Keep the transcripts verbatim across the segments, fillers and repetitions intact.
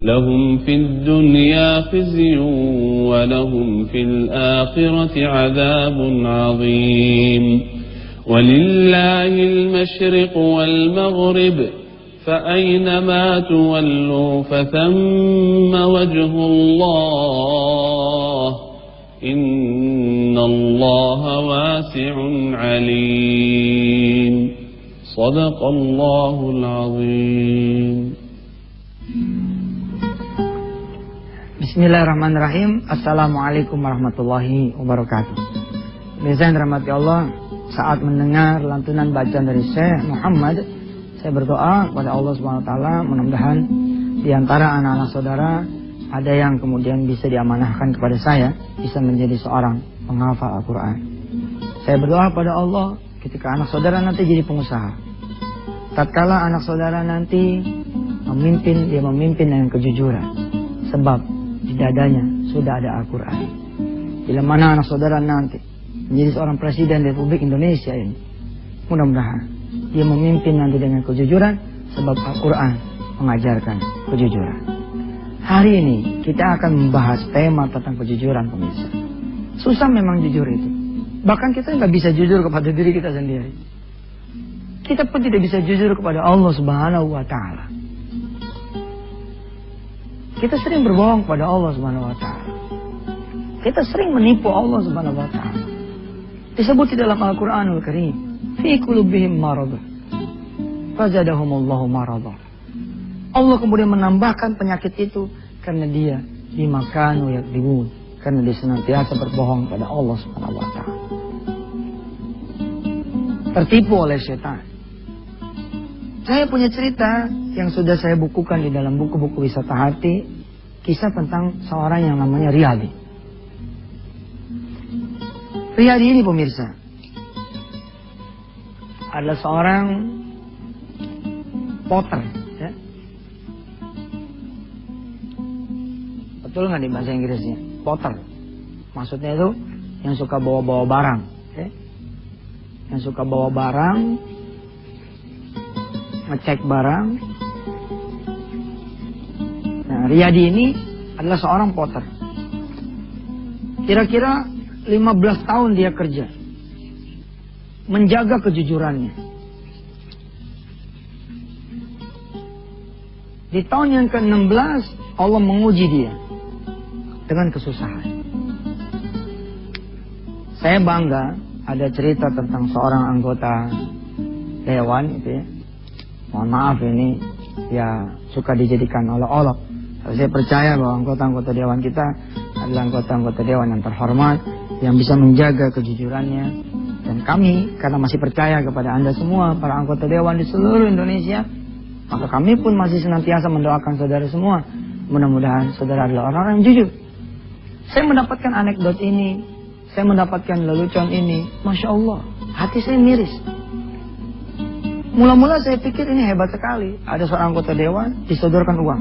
لهم في الدنيا خزي ولهم في الآخرة عذاب عظيم ولله المشرق والمغرب فأينما تولوا فثم وجه الله إن الله واسع عليم صدق الله العظيم. Bismillahirrahmanirrahim. Assalamualaikum warahmatullahi wabarakatuh. Pemirsa yang dirahmati Allah, saat mendengar lantunan bacaan dari Syekh Muhammad, saya berdoa kepada Allah subhanahu wa taala, mudah-mudahan di antara anak-anak saudara ada yang kemudian bisa diamanahkan kepada saya, bisa menjadi seorang penghafal Al-Quran. Saya berdoa pada Allah ketika anak saudara nanti jadi pengusaha. Tatkala anak saudara nanti memimpin, dia memimpin dengan kejujuran. Sebab di dadanya sudah ada Al-Quran. Bila mana anak saudara nanti menjadi seorang presiden Republik Indonesia ini, mudah-mudahan dia memimpin nanti dengan kejujuran, sebab Al-Quran mengajarkan kejujuran. Hari ini kita akan membahas tema tentang kejujuran, pemirsa. Susah memang jujur itu. Bahkan kita nggak bisa jujur kepada diri kita sendiri. Kita pun tidak bisa jujur kepada Allah Subhanahu wa taala. Kita sering berbohong kepada Allah Subhanahu wa taala. Kita sering menipu Allah Subhanahu wa taala. Disebut di dalam Al-Qur'anul Karim, fi qulubihim marad fazadahumullahu marad. Allah kemudian menambahkan penyakit itu karena dia bimakanu yakdibun, karena dia senantiasa berbohong kepada Allah Subhanahu wa taala. Tertipu oleh setan. Saya punya cerita yang sudah saya bukukan di dalam buku-buku wisata hati, kisah tentang seorang yang namanya Riyadi. Riyadi ini, pemirsa, adalah seorang potter, ya. Betul nggak di bahasa Inggrisnya? Potter. Maksudnya itu yang suka bawa-bawa barang, ya. Yang suka bawa barang, ngecek barang. Nah, Riyadi ini adalah seorang potter. Kira-kira lima belas tahun dia kerja, menjaga kejujurannya. Di tahun yang ke enam belas Allah menguji dia dengan kesusahan. Saya bangga ada cerita tentang seorang anggota dewan itu, ya. Mohon maaf ini ya suka dijadikan olok-olok. Saya percaya bahwa anggota-anggota dewan kita adalah anggota-anggota dewan yang terhormat, yang bisa menjaga kejujurannya. Dan kami karena masih percaya kepada Anda semua, para anggota dewan di seluruh Indonesia, maka kami pun masih senantiasa mendoakan saudara semua. Mudah-mudahan saudara adalah orang-orang yang jujur. Saya mendapatkan anekdot ini, saya mendapatkan lelucon ini, Masya Allah, hati saya miris. Mula-mula saya pikir ini hebat sekali. Ada seorang anggota dewan disodorkan uang.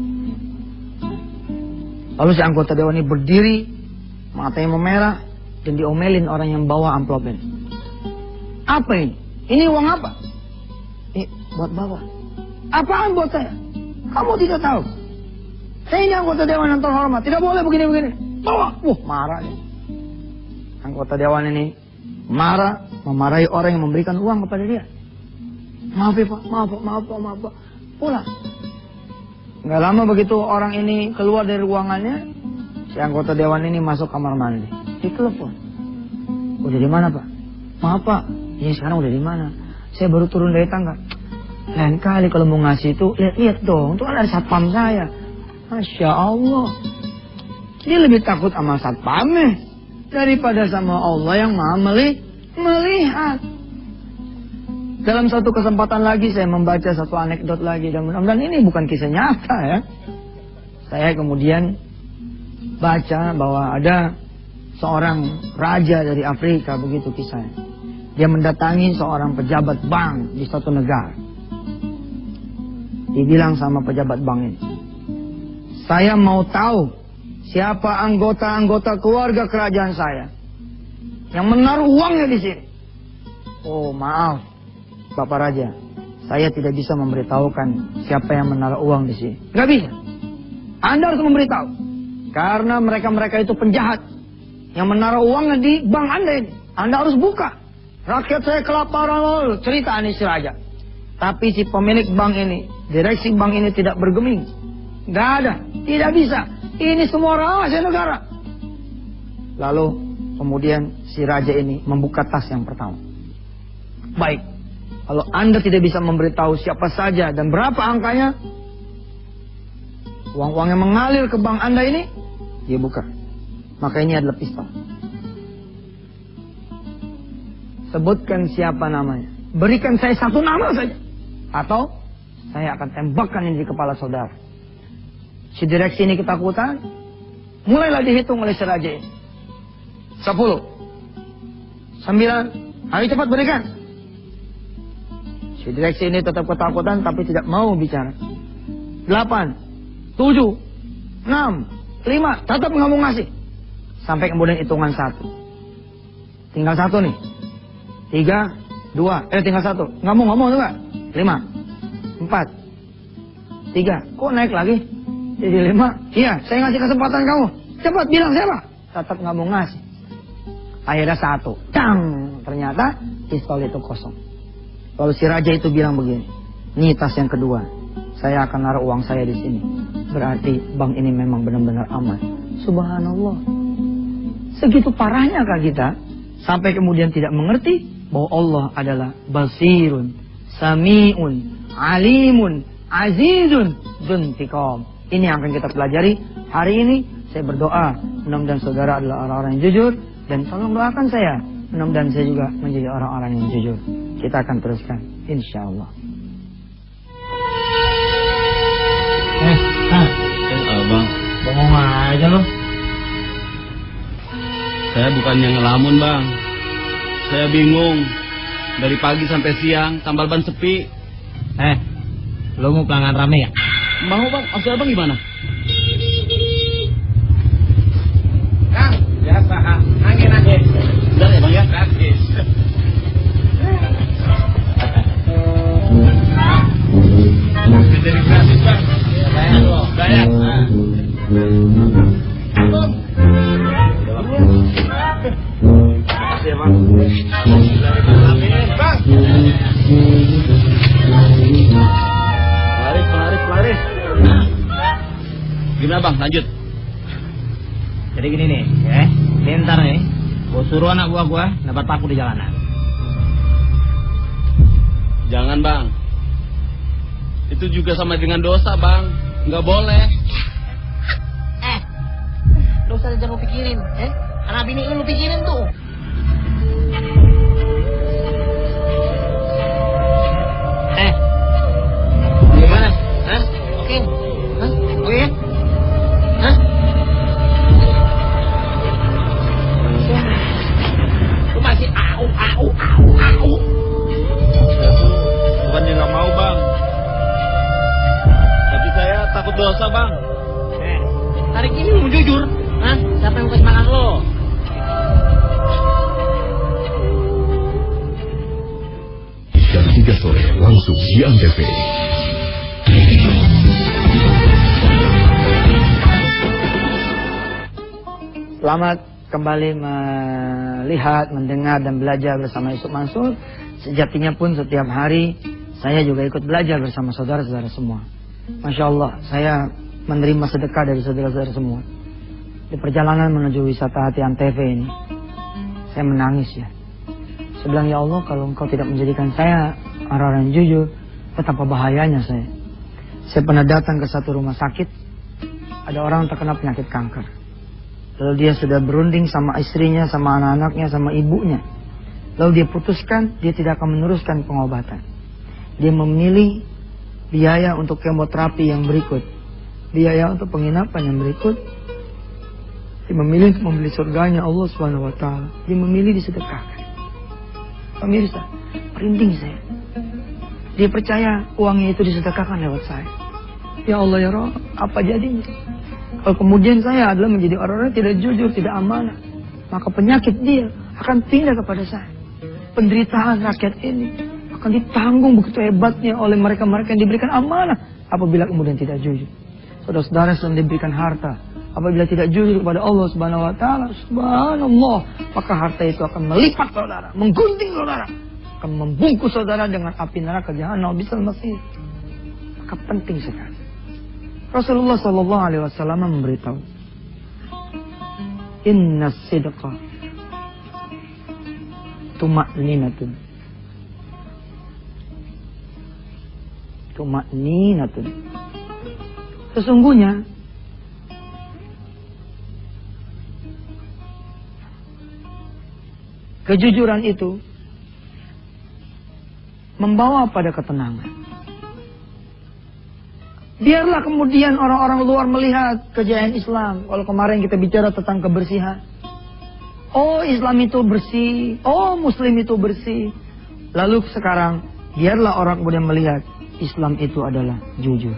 Lalu si anggota dewan ini berdiri, matanya memerah, dan diomelin orang yang bawa amplop ini. Apa ini? Ini uang apa? Ini buat bawa. Apaan buat saya? Kamu tidak tahu. Saya ini anggota dewan yang terhormat. Tidak boleh begini-begini. Bawa. Wah, marah dia. Anggota dewan ini marah, memarahi orang yang memberikan uang kepada dia. Maaf ya Pak, maaf Pak, maaf Pak, maaf Pak. Pulang. Nggak lama begitu orang ini keluar dari ruangannya, si anggota dewan ini masuk kamar mandi. Ditelepon. Udah di mana Pak? Maaf Pak, ini sekarang udah di mana? Saya baru turun dari tangga. Lain kali kalau mau ngasih itu, lihat-lihat dong, itu kan ada satpam saya. Masya Allah. Dia lebih takut sama satpamnya daripada sama Allah yang maha melihat. Dalam satu kesempatan lagi saya membaca satu anekdot lagi, dan mudah-mudahan ini bukan kisah nyata, ya. Saya kemudian baca bahwa ada seorang raja dari Afrika, begitu kisahnya. Dia mendatangi seorang pejabat bank di suatu negara. Dibilang sama pejabat bank ini, saya mau tahu siapa anggota-anggota keluarga kerajaan saya yang menaruh uangnya di sini. Oh maaf, Bapak Raja, saya tidak bisa memberitahukan siapa yang menaruh uang di sini. Nggak bisa. Anda harus memberitahu. Karena mereka-mereka itu penjahat yang menaruh uangnya di bank Anda ini. Anda harus buka. Rakyat saya kelaparan, cerita ini si raja. Tapi si pemilik bank ini, direksi bank ini tidak bergeming. Nggak ada, tidak bisa. Ini semua rahasia negara. Lalu kemudian si raja ini membuka tas yang pertama. Baik, kalau Anda tidak bisa memberitahu siapa saja dan berapa angkanya, uang-uang yang mengalir ke bank Anda ini, dia buka. Maka ini adalah pistol. Sebutkan siapa namanya. Berikan saya satu nama saja. Atau saya akan tembakkan ini di kepala saudara. Si direksi ini ketakutan. Mulailah dihitung oleh si raja ini. Sepuluh. Sembilan. Ayo cepat berikan. Si direksi ini tetap ketakutan tapi tidak mau bicara. Delapan. Tujuh. Enam. Lima. Tetap nggak mau ngasih. Sampai kemudian hitungan satu. Tinggal satu nih. Tiga. Dua. Eh tinggal satu. Nggak mau, nggak mau juga. Lima. Empat. Tiga. Kok naik lagi? Jadi lima. Iya, saya ngasih kesempatan kamu. Cepat bilang siapa? Tetap nggak mau ngasih. Akhirnya satu. Tang. Ternyata pistol itu kosong. Lalu si raja itu bilang begini. Ini tas yang kedua. Saya akan naruh uang saya di sini. Berarti bank ini memang benar-benar aman. Subhanallah. Segitu parahnya kah kita? Sampai kemudian tidak mengerti bahwa Allah adalah basirun, sami'un, alimun, azizun, dzuntiqam. Ini yang akan kita pelajari hari ini. Saya berdoa mudah-mudahan saudara adalah orang-orang yang jujur. Dan tolong doakan saya, mudah-mudahan saya juga menjadi orang-orang yang jujur. Kita akan teruskan, insya Allah. Eh, ah, eh, abang, bohong aja lo. Saya bukannya ngelamun bang. Saya bingung. Dari pagi sampai siang, tambal ban sepi. Eh, lo mau pelanggan rame ya? Mau bang, maksud abang gimana? Kang, biasa, angin angin. Udah ya bang ya? Gratis. Jadi gratis bang. Iya, bayar lo. Bayar. Nah. Makasih ya bang. Amin bang. Pelaris, pelaris, pelaris. Gimana bang, lanjut. Jadi gini nih, ya. Ini ntar nih, gua suruh anak buah gua dapat paku di jalanan. Jangan bang. Itu juga sama dengan dosa bang. Nggak boleh. Eh, dosa aja lu pikirin, eh? Anak bini lu pikirin tuh. Eh, gimana? Hah? Oke? Hah? Oke ya? Hah? Lu masih au, au, au, au. Bukannya nggak mau bang. Tapi saya takut dosa bang. Eh, tarik ini lu jujur. Hah? Siapa yang mau semangat lo? Jam tiga sore langsung di Antv. Selamat kembali melihat, mendengar dan belajar bersama Yusuf Mansur. Sejatinya pun setiap hari saya juga ikut belajar bersama saudara-saudara semua. Masya Allah, saya menerima sedekah dari saudara-saudara semua. Di perjalanan menuju wisata hati Antv ini, saya menangis ya. Saya bilang, ya Allah, kalau engkau tidak menjadikan saya orang-orang yang jujur, betapa bahayanya saya. Saya pernah datang ke satu rumah sakit, ada orang terkena penyakit kanker. Lalu dia sudah berunding sama istrinya, sama anak-anaknya, sama ibunya. Lalu dia putuskan, dia tidak akan meneruskan pengobatan. Dia memilih biaya untuk kemoterapi yang berikut, biaya untuk penginapan yang berikut. Dia memilih untuk membeli surganya Allah subhanahu wa taala. Dia memilih disedekahkan. Pemirsa, merinding saya. Dia percaya uangnya itu disedekahkan lewat saya. Ya Allah ya Rabb, apa jadinya? Kalau kemudian saya adalah menjadi orang-orang tidak jujur, tidak amanah, maka penyakit dia akan pindah kepada saya. Penderitaan rakyat ini akan ditanggung begitu hebatnya oleh mereka-mereka yang diberikan amanah apabila kemudian tidak jujur. saudara-saudara sedang diberikan harta, apabila tidak jujur kepada Allah Subhanahu wa taala, subhanallah, maka harta itu akan melipat saudara, menggunting saudara, akan membungkus saudara dengan api neraka jahanam bisal masir. Maka penting sekali. Rasulullah sallallahu alaihi wasallam memberitahu, inna sidqa tuma'ninatun. Tuma'ninatun. Sesungguhnya kejujuran itu membawa pada ketenangan. Biarlah kemudian orang-orang luar melihat kejayaan Islam. Kalau kemarin kita bicara tentang kebersihan, oh Islam itu bersih, oh Muslim itu bersih. Lalu sekarang biarlah orang kemudian melihat Islam itu adalah jujur.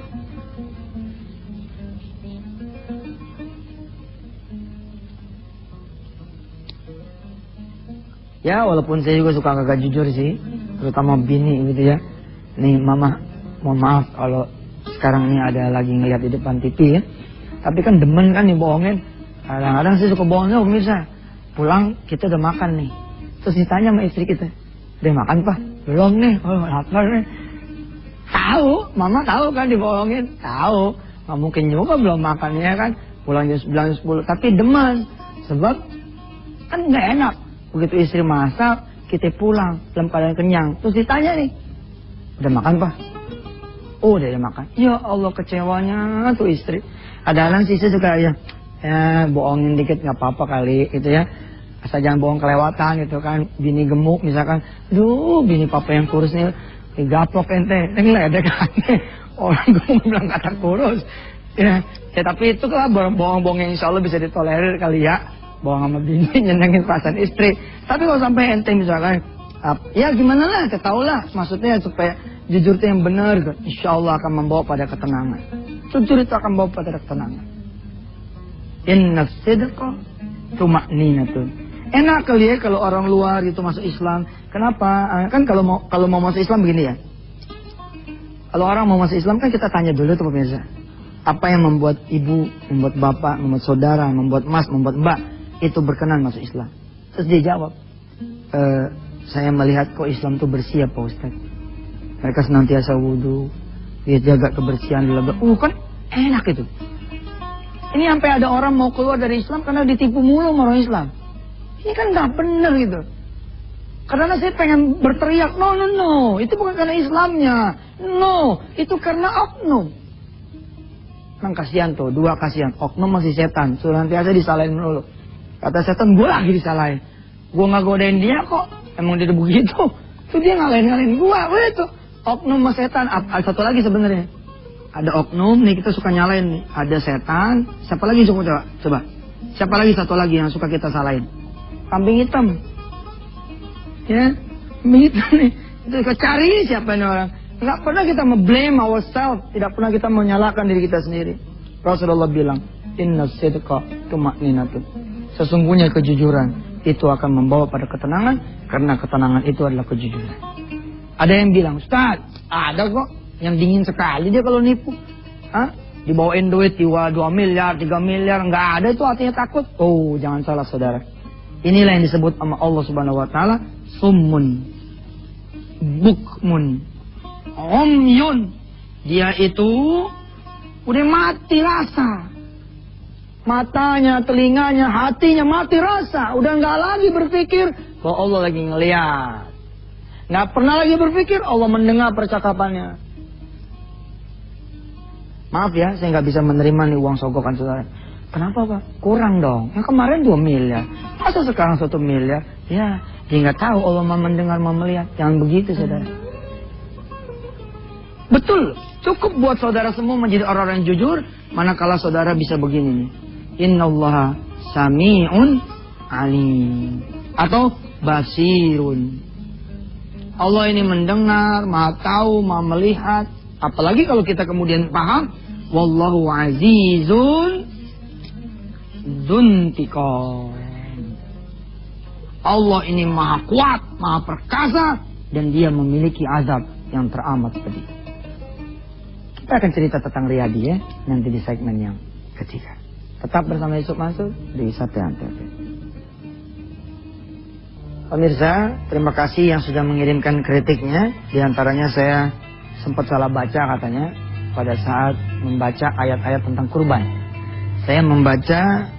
Ya, walaupun saya juga suka agak jujur sih, terutama bini gitu ya. Nih mama, mohon maaf kalau sekarang ini ada lagi ngeliat di depan T V ya. Tapi kan demen kan dibohongin. Kadang-kadang saya suka bohongnya pemirsa. Pulang kita udah makan nih. Terus ditanya sama istri kita, udah makan Pak? Belum nih, oh lapar nih. Tahu, mama tahu kan dibohongin. Tahu, nggak mungkin juga belum makan ya kan. Pulang jam sembilan sepuluh, tapi demen. Sebab kan nggak enak. Begitu istri masak, kita pulang dalam keadaan kenyang. Terus ditanya nih, udah makan Pak? Oh udah ya makan. Ya Allah kecewanya tuh istri. Kadang-kadang sih saya suka ya, ya bohongin dikit nggak apa-apa kali gitu ya. Asal jangan bohong kelewatan gitu kan. Bini gemuk misalkan, duh bini papa yang kurus nih, gaplok ente, ngeledek kan. Orang gemuk bilang kata kurus. Ya, ya tapi itu lah bohong-bohong yang insya Allah bisa ditolerir kali ya. Bohong sama bini, nyenengin perasaan istri. Tapi kalau sampai ente misalkan, ya gimana lah, ketahulah. Maksudnya supaya jujur itu yang benar, gitu. Insya Allah akan membawa pada ketenangan. Jujur itu akan membawa pada ketenangan. Inna sidqa tuma'ninatun. Enak kali ya kalau orang luar itu masuk Islam. Kenapa? Kan kalau mau kalau mau masuk Islam begini ya. Kalau orang mau masuk Islam kan kita tanya dulu tuh pemirsa. Apa yang membuat ibu, membuat bapak, membuat saudara, membuat mas, membuat mbak itu berkenan masuk Islam? Terus dia jawab, e, saya melihat kok Islam itu bersih ya Pak Ustaz. Mereka senantiasa wudhu, dia jaga kebersihan. Uh kan enak itu. Ini sampai ada orang mau keluar dari Islam karena ditipu mulu sama orang Islam. Ini kan nggak bener gitu. Karena saya pengen berteriak, no no no, itu bukan karena Islamnya, no, itu karena oknum. Nang kasihan tuh, dua kasihan, oknum masih setan, senantiasa disalahin mulu. Kata setan, gue lagi disalahin. Gue nggak godain dia kok, emang dia begitu. Tuh dia ngalahin-ngalahin gue, itu oknum sama setan. Ada satu lagi sebenarnya. Ada oknum nih kita suka nyalain nih. Ada setan. Siapa lagi suka coba? Coba. Siapa lagi satu lagi yang suka kita salahin? Kambing hitam. Ya, kambing hitam nih. Itu kita cari siapa ini orang. Nggak pernah kita me-blame ourselves. Tidak pernah kita menyalahkan diri kita sendiri. Rasulullah bilang, inna sidqa tuma'ninatun. Sesungguhnya kejujuran itu akan membawa pada ketenangan, karena ketenangan itu adalah kejujuran. Ada yang bilang, Ustaz, ada kok yang dingin sekali dia kalau nipu. Hah? Dibawain duit dua miliar, tiga miliar, nggak ada itu artinya takut. Oh, jangan salah saudara. Inilah yang disebut sama Allah Subhanahu wa taala summun bukmun umyun. Dia itu udah mati rasa. Matanya, telinganya, hatinya mati rasa. Udah nggak lagi berpikir bahwa Allah lagi ngeliat. Nggak pernah lagi berpikir Allah mendengar percakapannya. Maaf ya, saya nggak bisa menerima nih uang sogokan saudara. Kenapa Pak? Kurang dong. Yang kemarin dua miliar. Masa sekarang satu miliar? Ya, dia nggak tahu Allah mau mendengar, mau melihat. Jangan begitu saudara. Betul, cukup buat saudara semua menjadi orang-orang yang jujur. Manakala saudara bisa begini nih. Innallaha sami'un alim. Atau basirun. Allah ini mendengar, maha tahu, maha melihat. Apalagi kalau kita kemudian paham, wallahu azizun dzuntiqam. Allah ini maha kuat, maha perkasa, dan dia memiliki azab yang teramat pedih. Kita akan cerita tentang Riyadi ya, nanti di segmen yang ketiga. Tetap bersama Yusuf Mansur di Sate Antv. Pemirsa, terima kasih yang sudah mengirimkan kritiknya. Di antaranya saya sempat salah baca katanya pada saat membaca ayat-ayat tentang kurban. Saya membaca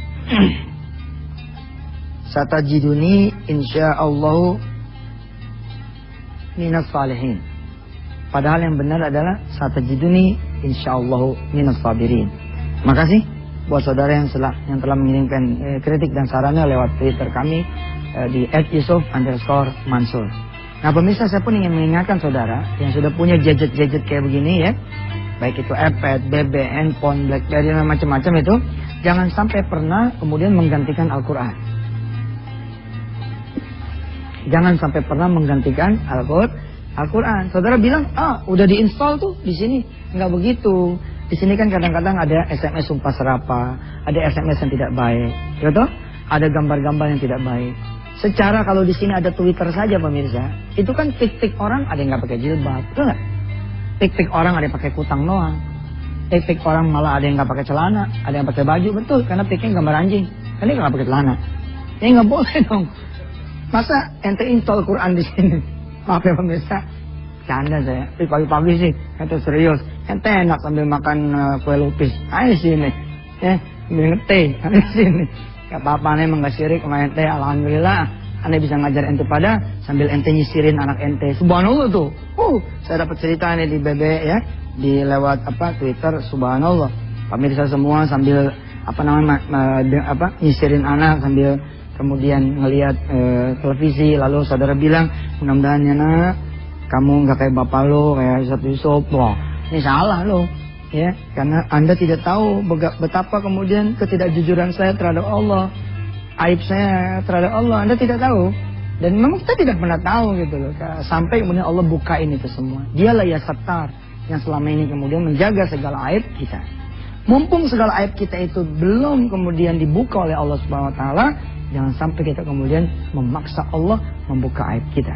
satajiduni insyaallah minas salihin. Padahal yang benar adalah satajiduni insyaallah minas sabirin. Makasih buat saudara yang telah yang telah mengirimkan eh, kritik dan sarannya lewat Twitter kami eh, di et yusuf underscore mansur. Nah pemirsa, saya pun ingin mengingatkan saudara yang sudah punya gadget-gadget kayak begini ya, baik itu iPad, B B, handphone, BlackBerry dan macam-macam itu, jangan sampai pernah kemudian menggantikan Al-Quran. Jangan sampai pernah menggantikan Al-Quran. Saudara bilang, ah udah diinstal tuh di sini. Enggak begitu. Di sini kan kadang-kadang ada S M S sumpah serapah, ada S M S yang tidak baik, gitu? Ada gambar-gambar yang tidak baik. Secara kalau di sini ada Twitter saja pemirsa, itu kan tik-tik orang ada yang nggak pakai jilbab, betul nggak? Tik-tik orang ada yang pakai kutang doang. Tik-tik orang malah ada yang nggak pakai celana, ada yang pakai baju, betul? Karena tiknya gambar anjing, kan dia nggak pakai celana. Ya nggak boleh dong. Masa ente install Quran di sini? Maaf ya pemirsa, canda saya. Tapi pagi-pagi sih, ente serius. Ente enak sambil makan uh, kue lupis. Ayo sini, ya, sambil ngeteh, ayo sini. Gak apa-apa, ane emang gak sirik sama ente, alhamdulillah. Ane bisa ngajar ente pada sambil ente nyisirin anak ente. Subhanallah tuh. Uh, saya dapat cerita nih di B B ya, di lewat apa Twitter. Subhanallah. Pemirsa semua sambil apa namanya uh, de, apa nyisirin anak sambil kemudian ngelihat uh, televisi. Lalu saudara bilang, mudah-mudahan ya nak, kamu nggak kayak bapak lo, kayak Ustaz Yusuf. Wah, ini salah lo. Ya, karena Anda tidak tahu betapa kemudian ketidakjujuran saya terhadap Allah, aib saya terhadap Allah, Anda tidak tahu. Dan memang kita tidak pernah tahu gitu loh. Sampai kemudian Allah bukain itu semua. Dialah ya Sattar yang selama ini kemudian menjaga segala aib kita. Mumpung segala aib kita itu belum kemudian dibuka oleh Allah Subhanahu Wa Taala, jangan sampai kita kemudian memaksa Allah membuka aib kita.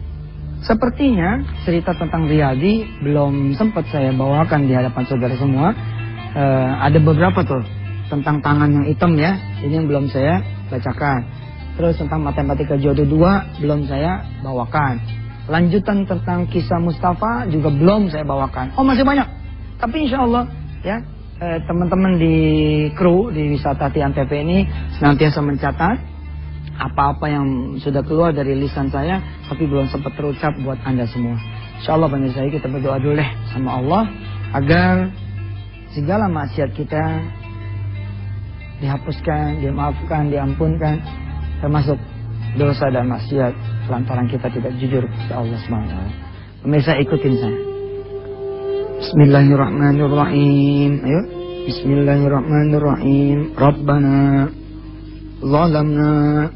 Sepertinya cerita tentang Riyadi belum sempat saya bawakan di hadapan saudara semua. E, ada beberapa tuh tentang tangan yang hitam ya, ini yang belum saya bacakan. Terus tentang matematika jodoh dua belum saya bawakan. Lanjutan tentang kisah Mustafa juga belum saya bawakan. Oh masih banyak. Tapi insya Allah ya e, teman-teman di kru di Wisata Antv ini senantiasa mencatat apa-apa yang sudah keluar dari lisan saya, tapi belum sempat terucap buat Anda semua. Insya Allah pemirsa, kita berdoa dulu deh sama Allah agar segala maksiat kita dihapuskan, dimaafkan, diampunkan, termasuk dosa dan maksiat lantaran kita tidak jujur kepada Allah subhanahu wa taala. Pemirsa ikutin saya. Bismillahirrahmanirrahim. Ayo. Bismillahirrahmanirrahim. Rabbana zalamna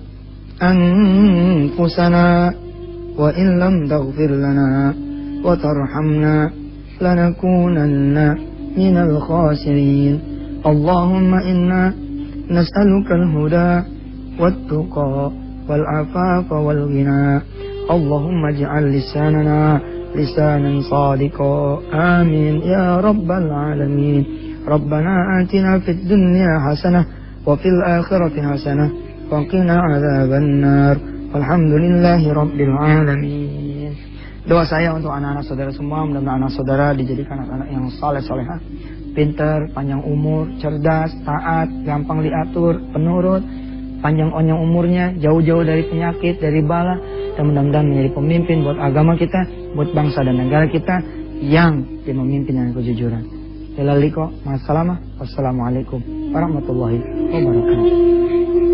أنفسنا وإن لم تغفر لنا وترحمنا لنكونن من الخاسرين اللهم إنا نسألك الهدى والتقى والعفاف والغنى اللهم اجعل لساننا لسانا صادقا آمين يا رب العالمين ربنا آتنا في الدنيا حسنة وفي الآخرة حسنة وقنا عذاب النار walhamdulillahi rabbil alamin. Doa saya untuk anak-anak saudara semua, mudah-mudahan anak saudara dijadikan anak-anak yang saleh salehah, pintar, panjang umur, cerdas, taat, gampang diatur, penurut, panjang panjang umurnya, jauh-jauh dari penyakit, dari bala, dan mudah-mudahan menjadi pemimpin buat agama kita, buat bangsa dan negara kita yang dia memimpin dengan kejujuran. Ilaliko, ma'assalamah, wassalamualaikum warahmatullahi wabarakatuh.